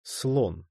Слон.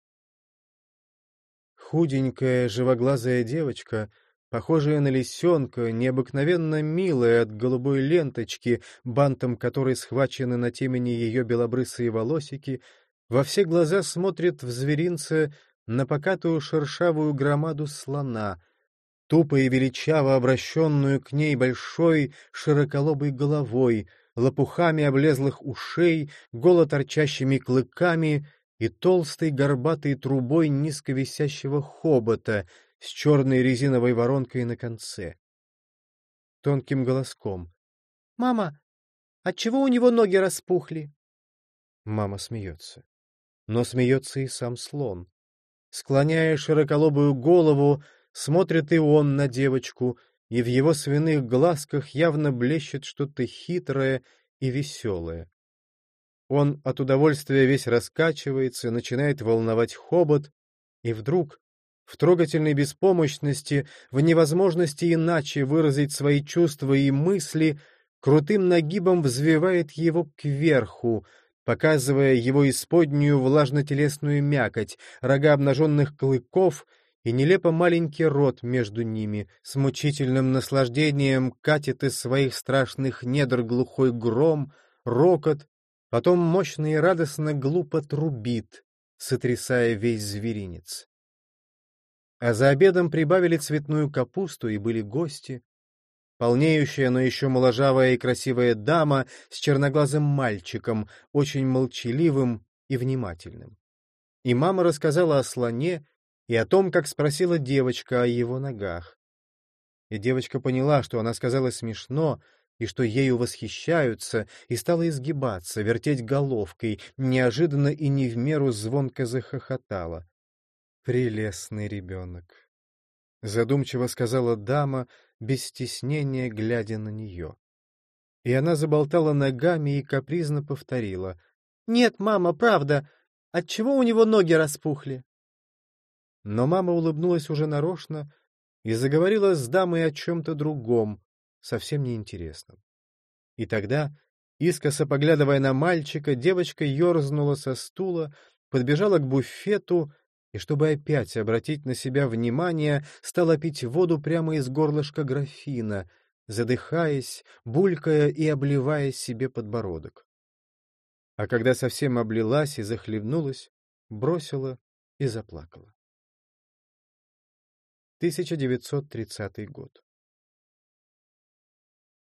Худенькая, живоглазая девочка, похожая на лисенка, необыкновенно милая от голубой ленточки, бантом которой схвачены на темени ее белобрысые волосики, во все глаза смотрит в зверинце на покатую шершавую громаду слона, тупо и величаво обращенную к ней большой широколобой головой, лопухами облезлых ушей, голо торчащими клыками и толстой горбатой трубой низковисящего хобота с черной резиновой воронкой на конце. Тонким голоском: «Мама, отчего у него ноги распухли?» Мама смеется. Но смеется и сам слон. Склоняя широколобую голову, смотрит и он на девочку, и в его свиных глазках явно блещет что-то хитрое и веселое. Он от удовольствия весь раскачивается, начинает волновать хобот, и вдруг, в трогательной беспомощности, в невозможности иначе выразить свои чувства и мысли, крутым нагибом взвивает его кверху, показывая его исподнюю влажно-телесную мякоть, рога обнаженных клыков и нелепо маленький рот между ними, с мучительным наслаждением катит из своих страшных недр глухой гром, рокот, потом мощно и радостно глупо трубит, сотрясая весь зверинец. А за обедом прибавили цветную капусту, и были гости. Полнеющая, но еще моложавая и красивая дама с черноглазым мальчиком, очень молчаливым и внимательным. И мама рассказала о слоне и о том, как спросила девочка о его ногах. И девочка поняла, что она сказала смешно, и что ею восхищаются, и стала изгибаться, вертеть головкой, неожиданно и не в меру звонко захохотала. «Прелестный ребенок!» — задумчиво сказала дама, без стеснения глядя на нее. И она заболтала ногами и капризно повторила: «Нет, мама, правда, отчего у него ноги распухли?» Но мама улыбнулась уже нарочно и заговорила с дамой о чем-то другом, совсем неинтересном. И тогда, искоса поглядывая на мальчика, девочка ерзнула со стула, подбежала к буфету и, чтобы опять обратить на себя внимание, стала пить воду прямо из горлышка графина, задыхаясь, булькая и обливая себе подбородок. А когда совсем облилась и захлебнулась, бросила и заплакала. 1930 год.